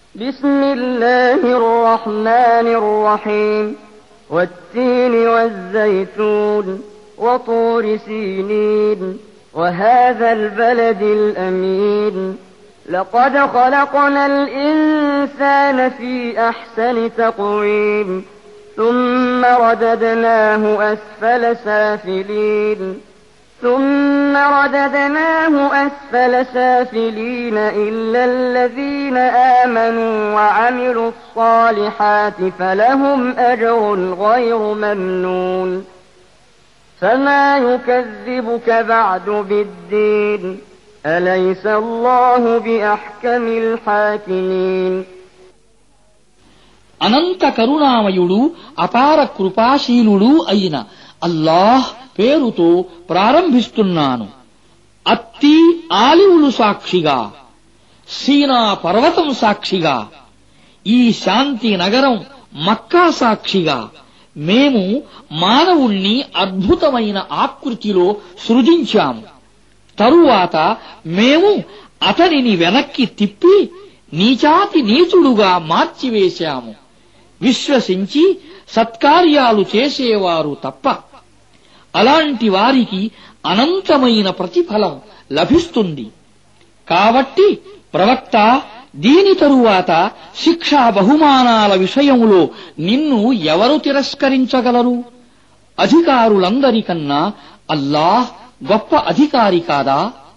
بسم الله الرحمن الرحيم والتين والزيتون وطور سينين وهذا البلد الأمين لقد خلقنا الإنسان في أحسن تقويم ثم رددناه أسفل سافلين إلا الذين آمنوا وعملوا الصالحات فلهم أجر غير ممنون فما يكذبك بعد بالدين أليس الله بأحكم الحاكمين అనంత కరుణామయుడు అపార కృపాశీలుడు అయిన అల్లాహ్ పేరుతో ప్రారంభిస్తున్నాను. అత్తి ఆలివులు సాక్షిగా, సీనా పర్వతం సాక్షిగా, ఈ శాంతి నగరం మక్కా సాక్షిగా మేము మానవుణ్ణి అద్భుతమైన ఆకృతిలో సృజించాము. తరువాత మేము అతనిని వెనక్కి తిప్పి నీచాతి నీచుడుగా మార్చివేశాము. విశ్వసించి సత్కార్యాలు చేసేవారు తప్ప అలాంటి వారికి అనంతమైన ప్రతిఫలం లభిస్తుంది. కాబట్టి ప్రవక్త, దీని తరువాత శిక్షా బహుమానాల విషయంలో నిన్ను ఎవరు తిరస్కరించగలరు? అధికారులందరికన్నా అల్లాహ్ గొప్ప అధికారి కాదా?